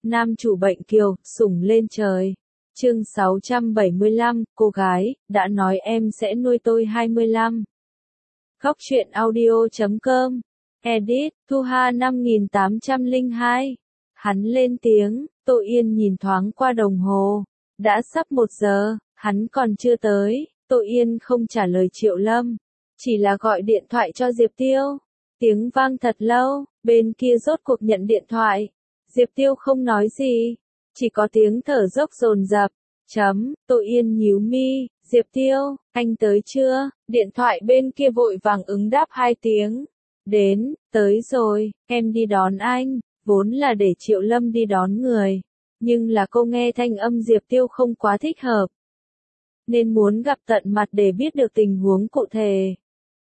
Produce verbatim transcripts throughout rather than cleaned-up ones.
Nam chủ bệnh kiều, sủng lên trời. Chương sáu trăm bảy mươi lăm, cô gái, đã nói em sẽ nuôi tôi hai mươi lăm. Góc truyện audio chấm com. Edit, Thu Hà năm nghìn tám trăm lẻ hai. Hắn lên tiếng, Tô Yên nhìn thoáng qua đồng hồ. Đã sắp một giờ, hắn còn chưa tới. Tô Yên không trả lời Triệu Lâm, chỉ là gọi điện thoại cho Diệp Tiêu. Tiếng vang thật lâu, bên kia rốt cuộc nhận điện thoại. Diệp Tiêu không nói gì, chỉ có tiếng thở dốc dồn dập. Chấm, Tô Yên nhíu mi, Diệp Tiêu, anh tới chưa? Điện thoại bên kia vội vàng ứng đáp hai tiếng. Đến, tới rồi, em đi đón anh. Vốn là để Triệu Lâm đi đón người, nhưng là cô nghe thanh âm Diệp Tiêu không quá thích hợp, nên muốn gặp tận mặt để biết được tình huống cụ thể.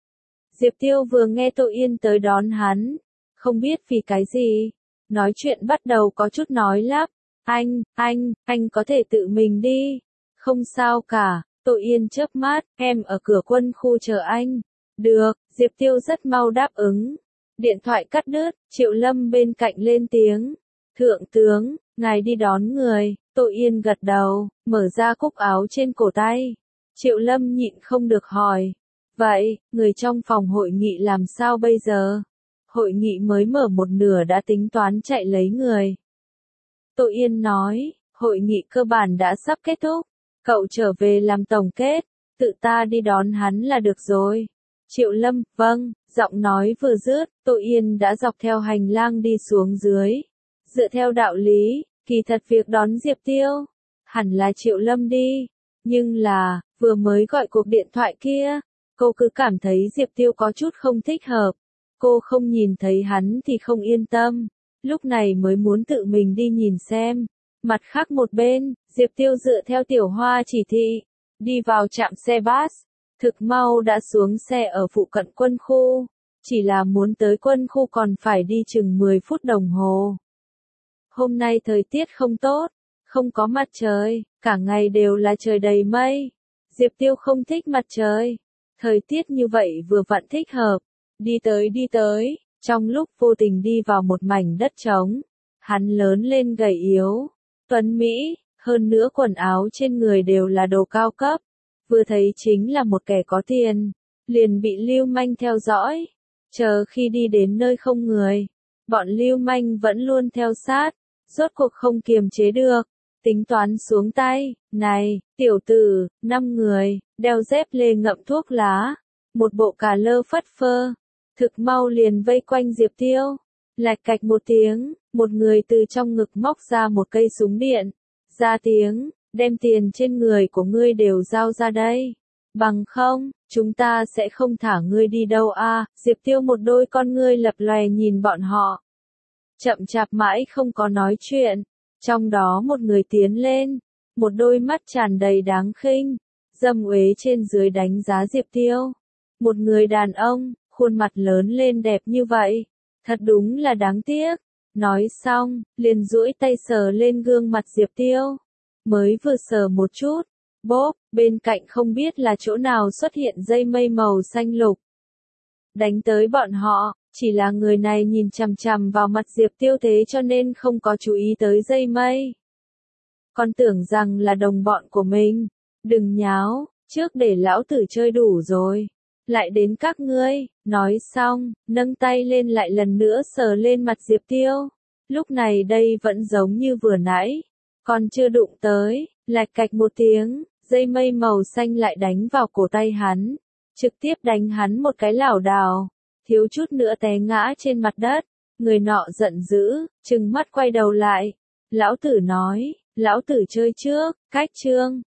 Diệp Tiêu vừa nghe Tô Yên tới đón hắn, không biết vì cái gì, nói chuyện bắt đầu có chút nói lắp. Anh, anh, anh có thể tự mình đi. Không sao cả, Tô Yên chớp mắt, em ở cửa quân khu chờ anh. Được, Diệp Tiêu rất mau đáp ứng. Điện thoại cắt đứt, Triệu Lâm bên cạnh lên tiếng. Thượng tướng, ngài đi đón người. Tô Yên gật đầu, mở ra cúc áo trên cổ tay. Triệu Lâm nhịn không được hỏi. Vậy, người trong phòng hội nghị làm sao bây giờ? Hội nghị mới mở một nửa đã tính toán chạy lấy người. Tô Yên nói, hội nghị cơ bản đã sắp kết thúc. Cậu trở về làm tổng kết, tự ta đi đón hắn là được rồi. Triệu Lâm, vâng, giọng nói vừa dứt, Tô Yên đã dọc theo hành lang đi xuống dưới. Dựa theo đạo lý, kỳ thật việc đón Diệp Tiêu, hẳn là Triệu Lâm đi. Nhưng là, vừa mới gọi cuộc điện thoại kia, cô cứ cảm thấy Diệp Tiêu có chút không thích hợp. Cô không nhìn thấy hắn thì không yên tâm, lúc này mới muốn tự mình đi nhìn xem. Mặt khác một bên, Diệp Tiêu dựa theo Tiểu Hoa chỉ thị, đi vào trạm xe bus. Thực mau đã xuống xe ở phụ cận quân khu, chỉ là muốn tới quân khu còn phải đi chừng mười phút đồng hồ. Hôm nay thời tiết không tốt, không có mặt trời, cả ngày đều là trời đầy mây. Diệp Tiêu không thích mặt trời, thời tiết như vậy vừa vặn thích hợp. Đi tới đi tới, trong lúc vô tình đi vào một mảnh đất trống, hắn lớn lên gầy yếu, tuấn mỹ, hơn nữa quần áo trên người đều là đồ cao cấp. Vừa thấy chính là một kẻ có tiền, liền bị lưu manh theo dõi. Chờ khi đi đến nơi không người, bọn lưu manh vẫn luôn theo sát, rốt cuộc không kiềm chế được, tính toán xuống tay. Này, tiểu tử, năm người, đeo dép lê ngậm thuốc lá, một bộ cà lơ phất phơ, thực mau liền vây quanh Diệp Tiêu. Lạch cạch một tiếng, một người từ trong ngực móc ra một cây súng điện, ra tiếng. Đem tiền trên người của ngươi đều giao ra đây. Bằng không, chúng ta sẽ không thả ngươi đi đâu a. À, Diệp Tiêu một đôi con ngươi lập lòe nhìn bọn họ. Chậm chạp mãi không có nói chuyện. Trong đó một người tiến lên, một đôi mắt tràn đầy đáng khinh, dâm uế trên dưới đánh giá Diệp Tiêu. Một người đàn ông, khuôn mặt lớn lên đẹp như vậy, thật đúng là đáng tiếc. Nói xong, liền duỗi tay sờ lên gương mặt Diệp Tiêu. Mới vừa sờ một chút, bốp, bên cạnh không biết là chỗ nào xuất hiện dây mây màu xanh lục. Đánh tới bọn họ, chỉ là người này nhìn chằm chằm vào mặt Diệp Tiêu thế cho nên không có chú ý tới dây mây. Còn tưởng rằng là đồng bọn của mình. Đừng nháo, trước để lão tử chơi đủ rồi. Lại đến các ngươi, nói xong, nâng tay lên lại lần nữa sờ lên mặt Diệp Tiêu. Lúc này đây vẫn giống như vừa nãy. Còn chưa đụng tới, lạch cạch một tiếng, dây mây màu xanh lại đánh vào cổ tay hắn, trực tiếp đánh hắn một cái lảo đảo, thiếu chút nữa té ngã trên mặt đất. Người nọ giận dữ, trừng mắt quay đầu lại. Lão tử nói, lão tử chơi trước, cách chương.